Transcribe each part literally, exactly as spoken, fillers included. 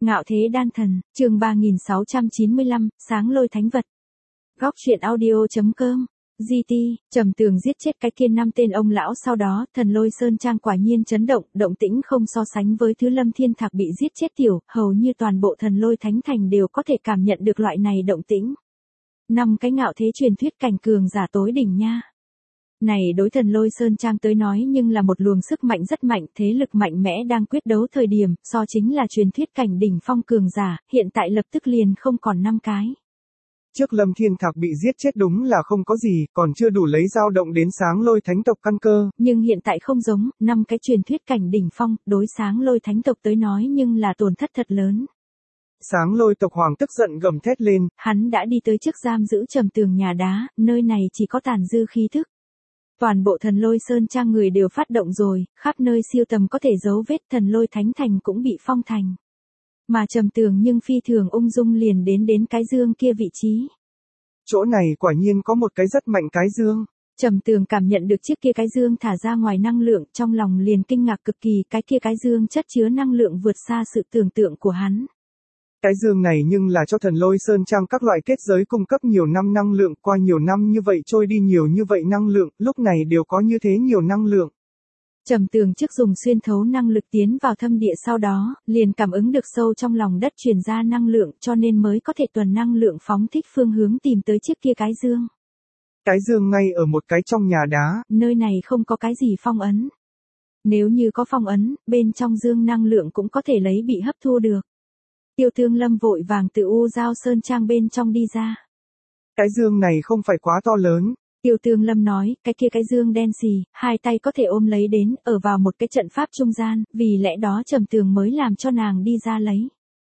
Ngạo thế đan thần, chương ba nghìn sáu trăm chín mươi lăm, sáng lôi thánh vật. Góc truyện audio.com, giê tê, Trầm Tường giết chết cái kia năm tên ông lão sau đó, thần lôi sơn trang quả nhiên chấn động, động tĩnh không so sánh với thứ Lâm Thiên Thạc bị giết chết tiểu, hầu như toàn bộ thần lôi thánh thành đều có thể cảm nhận được loại này động tĩnh. Năm cái ngạo thế truyền thuyết cảnh cường giả tối đỉnh nha. Này đối thần lôi sơn trang tới nói nhưng là một luồng sức mạnh rất mạnh, thế lực mạnh mẽ đang quyết đấu thời điểm, so chính là truyền thuyết cảnh đỉnh phong cường giả, hiện tại lập tức liền không còn năm cái. Trước Lâm Thiên Thạc bị giết chết đúng là không có gì, còn chưa đủ lấy dao động đến sáng lôi thánh tộc căn cơ. Nhưng hiện tại không giống, năm cái truyền thuyết cảnh đỉnh phong, đối sáng lôi thánh tộc tới nói nhưng là tổn thất thật lớn. Sáng lôi tộc hoàng tức giận gầm thét lên. Hắn đã đi tới trước giam giữ Trầm Tường nhà đá, nơi này chỉ có tàn dư khí thức. Toàn bộ thần lôi sơn trang người đều phát động rồi, khắp nơi siêu tầm có thể dấu vết, thần lôi thánh thành cũng bị phong thành. Mà Trầm Tường nhưng phi thường ung dung liền đến đến cái dương kia vị trí. Chỗ này quả nhiên có một cái rất mạnh cái dương. Trầm Tường cảm nhận được chiếc kia cái dương thả ra ngoài năng lượng, trong lòng liền kinh ngạc cực kỳ, cái kia cái dương chất chứa năng lượng vượt xa sự tưởng tượng của hắn. Cái dương này nhưng là cho thần lôi sơn trang các loại kết giới cung cấp nhiều năm năng lượng, qua nhiều năm như vậy trôi đi nhiều như vậy năng lượng, lúc này đều có như thế nhiều năng lượng. Trầm Tường trước dùng xuyên thấu năng lực tiến vào thâm địa sau đó, liền cảm ứng được sâu trong lòng đất truyền ra năng lượng cho nên mới có thể tuần năng lượng phóng thích phương hướng tìm tới chiếc kia cái dương. Cái dương ngay ở một cái trong nhà đá. Nơi này không có cái gì phong ấn. Nếu như có phong ấn, bên trong dương năng lượng cũng có thể lấy bị hấp thu được. Tiêu Tương Lâm vội vàng từ U Giao Sơn Trang bên trong đi ra. Cái dương này không phải quá to lớn. Tiêu Tương Lâm nói, cái kia cái dương đen xì, hai tay có thể ôm lấy đến, ở vào một cái trận pháp trung gian, vì lẽ đó Trầm Tường mới làm cho nàng đi ra lấy.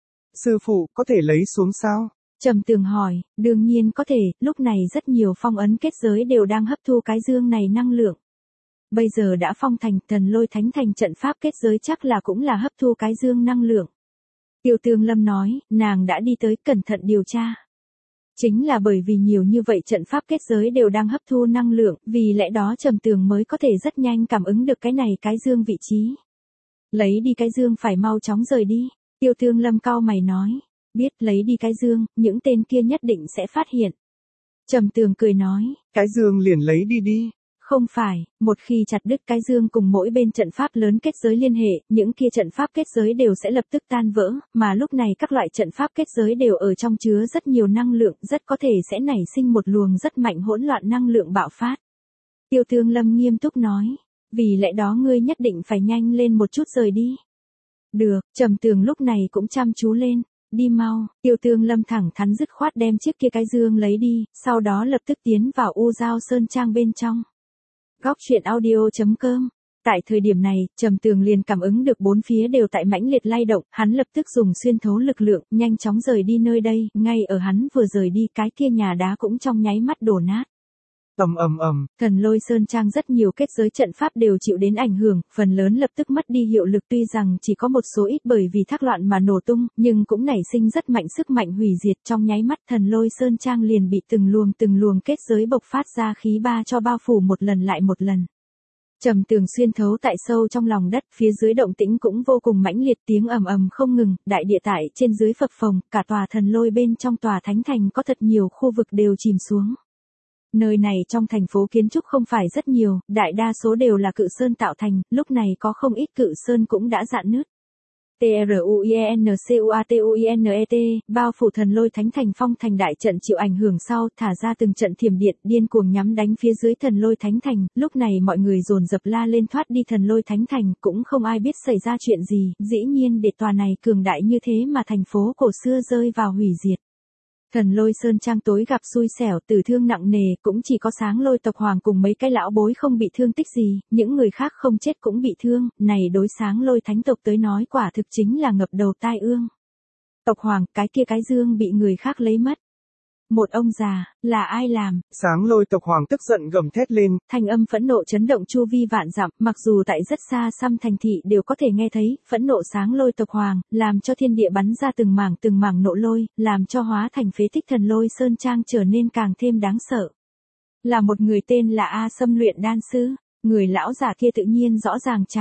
Sư phụ, có thể lấy xuống sao? Trầm Tường hỏi, đương nhiên có thể, lúc này rất nhiều phong ấn kết giới đều đang hấp thu cái dương này năng lượng. Bây giờ đã phong thành, thần lôi thánh thành trận pháp kết giới chắc là cũng là hấp thu cái dương năng lượng. Tiêu Tương Lâm nói, nàng đã đi tới cẩn thận điều tra. Chính là bởi vì nhiều như vậy trận pháp kết giới đều đang hấp thu năng lượng, vì lẽ đó Trầm Tường mới có thể rất nhanh cảm ứng được cái này cái dương vị trí. Lấy đi cái dương phải mau chóng rời đi, Tiêu Tương Lâm cau mày nói, biết lấy đi cái dương, những tên kia nhất định sẽ phát hiện. Trầm Tường cười nói, cái dương liền lấy đi đi. Không phải, một khi chặt đứt cái dương cùng mỗi bên trận pháp lớn kết giới liên hệ, những kia trận pháp kết giới đều sẽ lập tức tan vỡ, mà lúc này các loại trận pháp kết giới đều ở trong chứa rất nhiều năng lượng, rất có thể sẽ nảy sinh một luồng rất mạnh hỗn loạn năng lượng bạo phát. Tiêu Tương Lâm nghiêm túc nói, vì lẽ đó ngươi nhất định phải nhanh lên một chút rời đi. Được, Trầm Tường lúc này cũng chăm chú lên. Đi mau, Tiêu Tương Lâm thẳng thắn dứt khoát đem chiếc kia cái dương lấy đi, sau đó lập tức tiến vào U Giao Sơn Trang bên trong. Góc truyện audio.com. Tại thời điểm này, Trầm Tường liền cảm ứng được bốn phía đều tại mãnh liệt lay động, hắn lập tức dùng xuyên thấu lực lượng, nhanh chóng rời đi nơi đây, ngay ở hắn vừa rời đi cái kia nhà đá cũng trong nháy mắt đổ nát. Ầm ầm ầm, Thần lôi sơn trang rất nhiều kết giới trận pháp đều chịu đến ảnh hưởng, phần lớn lập tức mất đi hiệu lực tuy rằng chỉ có một số ít bởi vì thác loạn mà nổ tung, nhưng cũng nảy sinh rất mạnh sức mạnh hủy diệt trong nháy mắt thần lôi sơn trang liền bị từng luồng từng luồng kết giới bộc phát ra khí ba cho bao phủ một lần lại một lần. Trầm Tường xuyên thấu tại sâu trong lòng đất, phía dưới động tĩnh cũng vô cùng mãnh liệt tiếng ầm ầm không ngừng, đại địa tại trên dưới phập phồng, cả tòa thần lôi bên trong tòa thánh thành có thật nhiều khu vực đều chìm xuống. Nơi này trong thành phố kiến trúc không phải rất nhiều, đại đa số đều là cự sơn tạo thành, lúc này có không ít cự sơn cũng đã rạn nứt. T R U I N C U A T U I N E T, bao phủ thần lôi thánh thành phong thành đại trận chịu ảnh hưởng sau, thả ra từng trận thiểm điện điên cuồng nhắm đánh phía dưới thần lôi thánh thành, lúc này mọi người dồn dập la lên thoát đi thần lôi thánh thành, cũng không ai biết xảy ra chuyện gì, dĩ nhiên để tòa này cường đại như thế mà thành phố cổ xưa rơi vào hủy diệt. Thần lôi sơn trang tối gặp xui xẻo, tử thương nặng nề, cũng chỉ có sáng lôi tộc hoàng cùng mấy cái lão bối không bị thương tích gì, những người khác không chết cũng bị thương, này đối sáng lôi thánh tộc tới nói quả thực chính là ngập đầu tai ương. Tộc hoàng, cái kia cái dương bị người khác lấy mất. Một ông già, là ai làm? Sáng lôi tộc hoàng tức giận gầm thét lên. Thanh âm phẫn nộ chấn động chu vi vạn dặm, mặc dù tại rất xa xăm thành thị đều có thể nghe thấy, phẫn nộ sáng lôi tộc hoàng, làm cho thiên địa bắn ra từng mảng từng mảng nộ lôi, làm cho hóa thành phế tích thần lôi sơn trang trở nên càng thêm đáng sợ. Là một người tên là A Sâm luyện đan sư, người lão già kia tự nhiên rõ ràng chào.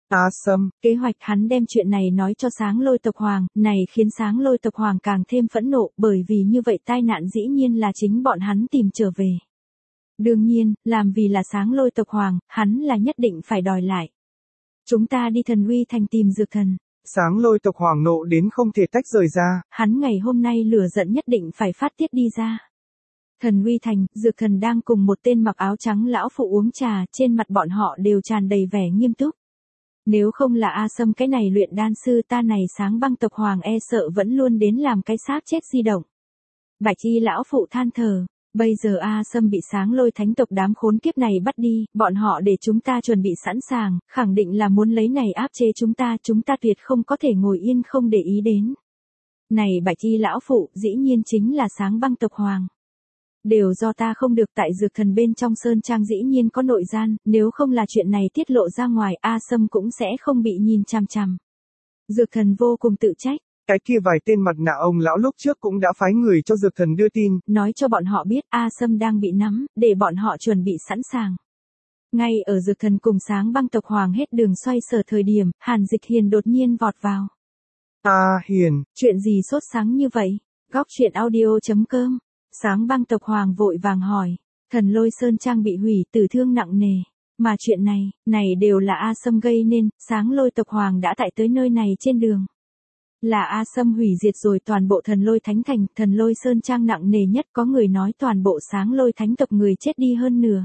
A Sâm, Kế hoạch hắn đem chuyện này nói cho Sáng Lôi tộc Hoàng, này khiến Sáng Lôi tộc Hoàng càng thêm phẫn nộ, bởi vì như vậy tai nạn dĩ nhiên là chính bọn hắn tìm trở về. Đương nhiên, làm vì là Sáng Lôi tộc Hoàng, hắn là nhất định phải đòi lại. Chúng ta đi Thần Uy Thành tìm Dược Thần. Sáng Lôi tộc Hoàng nộ đến không thể tách rời ra. Hắn ngày hôm nay lửa giận nhất định phải phát tiết đi ra. Thần Uy Thành, Dược Thần đang cùng một tên mặc áo trắng lão phụ uống trà, trên mặt bọn họ đều tràn đầy vẻ nghiêm túc. Nếu không là A Sâm cái này luyện đan sư ta này Sáng Băng tộc Hoàng e sợ vẫn luôn đến làm cái xác chết di động. Bạch Y lão phụ than thở, bây giờ A Sâm bị Sáng Lôi thánh tộc đám khốn kiếp này bắt đi, bọn họ để chúng ta chuẩn bị sẵn sàng, khẳng định là muốn lấy này áp chế chúng ta, chúng ta tuyệt không có thể ngồi yên không để ý đến. Này Bạch Y lão phụ, dĩ nhiên chính là Sáng Băng tộc Hoàng. Đều do ta không được tại Dược Thần bên trong sơn trang dĩ nhiên có nội gian, nếu không là chuyện này tiết lộ ra ngoài A Sâm cũng sẽ không bị nhìn chằm chằm. Dược Thần vô cùng tự trách. Cái kia vài tên mặt nạ ông lão lúc trước cũng đã phái người cho Dược Thần đưa tin. Nói cho bọn họ biết A Sâm đang bị nắm, để bọn họ chuẩn bị sẵn sàng. Ngay ở Dược Thần cùng Sáng Băng tộc Hoàng hết đường xoay sở thời điểm, Hàn Dịch Hiền đột nhiên vọt vào. A Hiền, chuyện gì sốt sáng như vậy? Góc truyện audio chấm com. Sáng Băng tộc Hoàng vội vàng hỏi, Thần Lôi Sơn Trang bị hủy, tử thương nặng nề. Mà chuyện này, này đều là A Sâm gây nên, Sáng Lôi tộc Hoàng đã tại tới nơi này trên đường. Là A Sâm hủy diệt rồi toàn bộ Thần Lôi Thánh Thành, Thần Lôi Sơn Trang nặng nề nhất, có người nói toàn bộ Sáng Lôi Thánh tộc người chết đi hơn nửa.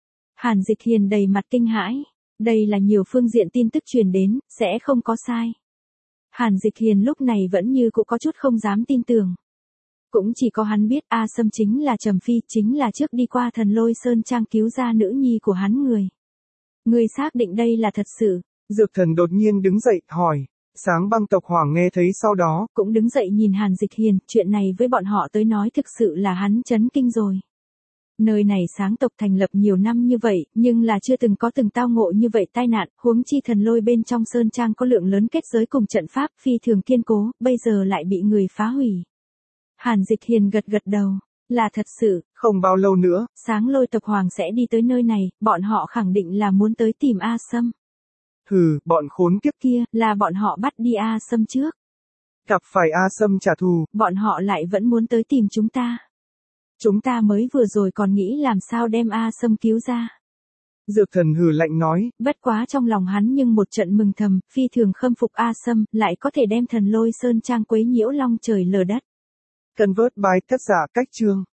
Hàn Dịch Hiền đầy mặt kinh hãi, đây là nhiều phương diện tin tức truyền đến, sẽ không có sai. Hàn Dịch Hiền lúc này vẫn như cũng có chút không dám tin tưởng. Cũng chỉ có hắn biết A Sâm chính là Trầm Phi, chính là trước đi qua Thần Lôi Sơn Trang cứu ra nữ nhi của hắn người. Người xác định đây là thật sự. Dược Thần đột nhiên đứng dậy, hỏi. Sáng Băng tộc Hoàng nghe thấy sau đó, cũng đứng dậy nhìn Hàn Dịch Hiền, chuyện này với bọn họ tới nói thực sự là hắn chấn kinh rồi. Nơi này Sáng tộc thành lập nhiều năm như vậy, nhưng là chưa từng có từng tao ngộ như vậy tai nạn, huống chi Thần Lôi bên trong Sơn Trang có lượng lớn kết giới cùng trận pháp phi thường kiên cố, bây giờ lại bị người phá hủy. Hàn Dịch Hiền gật gật đầu, là thật sự, không bao lâu nữa, Sáng Lôi tộc Hoàng sẽ đi tới nơi này, bọn họ khẳng định là muốn tới tìm A Sâm. Hừ, bọn khốn kiếp kia, là bọn họ bắt đi A Sâm trước. Gặp phải A Sâm trả thù, bọn họ lại vẫn muốn tới tìm chúng ta. Chúng ta mới vừa rồi còn nghĩ làm sao đem A Sâm cứu ra. Dược Thần hừ lạnh nói, bất quá trong lòng hắn nhưng một trận mừng thầm, phi thường khâm phục A Sâm, lại có thể đem Thần Lôi Sơn Trang quấy nhiễu long trời lở đất. Convert by tác giả Cách Chương